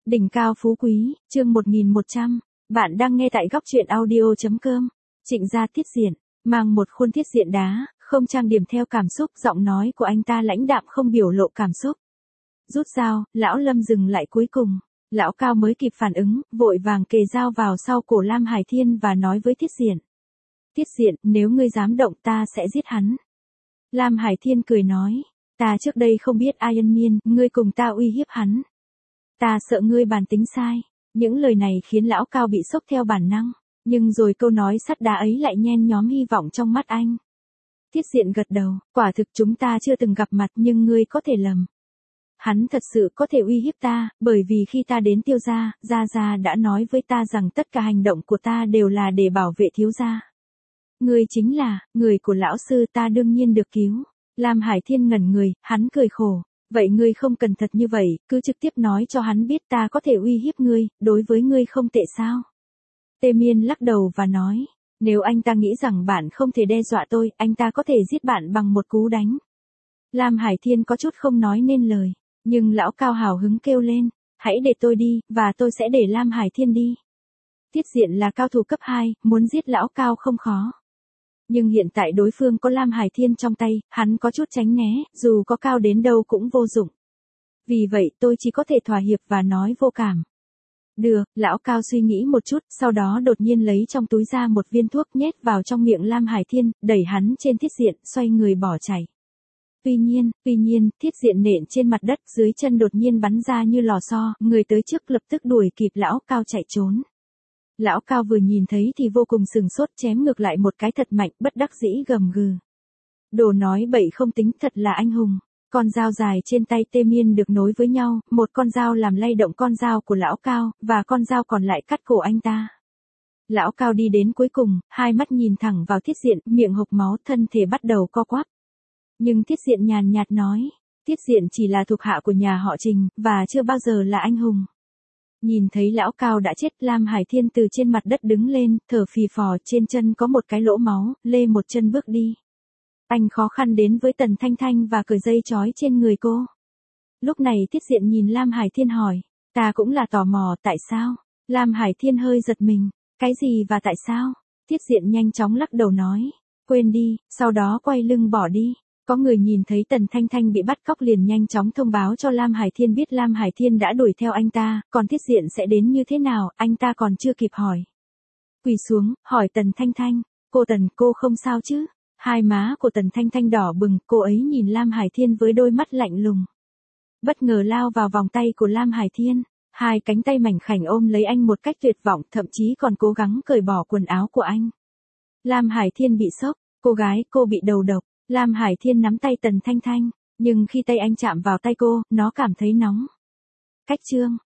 Đỉnh cao phú quý, chương 1100. Bạn đang nghe tại góc truyện audio.com. Trịnh Gia Tiết Diện, mang một khuôn thiết diện đá, không trang điểm theo cảm xúc, giọng nói của anh ta lãnh đạm không biểu lộ cảm xúc. Rút dao, lão Lâm dừng lại cuối cùng. Lão Cao mới kịp phản ứng, vội vàng kề dao vào sau cổ Lam Hải Thiên và nói với Tiết Diện. Tiết Diện, nếu ngươi dám động ta sẽ giết hắn. Lam Hải Thiên cười nói, ta trước đây không biết ai ân miên, ngươi cùng ta uy hiếp hắn. Ta sợ ngươi bản tính sai. Những lời này khiến lão Cao bị sốc theo bản năng, nhưng rồi câu nói sắt đá ấy lại nhen nhóm hy vọng trong mắt anh. Tiết Diện gật đầu, quả thực chúng ta chưa từng gặp mặt nhưng ngươi có thể lầm. Hắn thật sự có thể uy hiếp ta, bởi vì khi ta đến Tiêu gia, Gia Gia đã nói với ta rằng tất cả hành động của ta đều là để bảo vệ thiếu gia. Ngươi chính là, người của lão sư, ta đương nhiên được cứu. Lam Hải Thiên ngẩn người, hắn cười khổ. Vậy ngươi không cần thật như vậy, cứ trực tiếp nói cho hắn biết ta có thể uy hiếp ngươi, đối với ngươi không tệ sao? Tê Miên lắc đầu và nói, nếu anh ta nghĩ rằng bạn không thể đe dọa tôi, anh ta có thể giết bạn bằng một cú đánh. Lam Hải Thiên có chút không nói nên lời, nhưng lão Cao hào hứng kêu lên, hãy để tôi đi, và tôi sẽ để Lam Hải Thiên đi. Tiết Diện là cao thủ cấp 2, muốn giết lão Cao không khó. Nhưng hiện tại đối phương có Lam Hải Thiên trong tay, hắn có chút tránh né, dù có cao đến đâu cũng vô dụng. Vì vậy tôi chỉ có thể thỏa hiệp và nói vô cảm. Được, lão Cao suy nghĩ một chút, sau đó đột nhiên lấy trong túi ra một viên thuốc nhét vào trong miệng Lam Hải Thiên, đẩy hắn trên Tiết Diện, xoay người bỏ chạy. Tuy nhiên, Tiết Diện nện trên mặt đất, dưới chân đột nhiên bắn ra như lò xo, người tới trước lập tức đuổi kịp lão Cao chạy trốn. Lão Cao vừa nhìn thấy thì vô cùng sừng sốt, chém ngược lại một cái thật mạnh, bất đắc dĩ gầm gừ. Đồ nói bậy không tính, thật là anh hùng. Con dao dài trên tay Tê Miên được nối với nhau, một con dao làm lay động con dao của lão Cao, và con dao còn lại cắt cổ anh ta. Lão Cao đi đến cuối cùng, hai mắt nhìn thẳng vào Tiết Diện, miệng hộc máu, thân thể bắt đầu co quắp. Nhưng Tiết Diện nhàn nhạt nói, Tiết Diện chỉ là thuộc hạ của nhà họ Trình, và chưa bao giờ là anh hùng. Nhìn thấy lão Cao đã chết, Lam Hải Thiên từ trên mặt đất đứng lên, thở phì phò, trên chân có một cái lỗ máu, lê một chân bước đi. Anh khó khăn đến với Tần Thanh Thanh và cởi dây trói trên người cô. Lúc này Tiết Diện nhìn Lam Hải Thiên hỏi, ta cũng là tò mò, tại sao? Lam Hải Thiên hơi giật mình, cái gì và tại sao? Tiết Diện nhanh chóng lắc đầu nói, quên đi, sau đó quay lưng bỏ đi. Có người nhìn thấy Tần Thanh Thanh bị bắt cóc liền nhanh chóng thông báo cho Lam Hải Thiên biết Lam Hải Thiên đã đuổi theo anh ta, còn Tiết Diện sẽ đến như thế nào, anh ta còn chưa kịp hỏi. Quỳ xuống, hỏi Tần Thanh Thanh, cô Tần, cô không sao chứ? Hai má của Tần Thanh Thanh đỏ bừng, cô ấy nhìn Lam Hải Thiên với đôi mắt lạnh lùng. Bất ngờ lao vào vòng tay của Lam Hải Thiên, hai cánh tay mảnh khảnh ôm lấy anh một cách tuyệt vọng, thậm chí còn cố gắng cởi bỏ quần áo của anh. Lam Hải Thiên bị sốc, cô gái, cô bị đầu độc. Lam Hải Thiên nắm tay Tần Thanh Thanh, nhưng khi tay anh chạm vào tay cô, nó cảm thấy nóng. Cách chương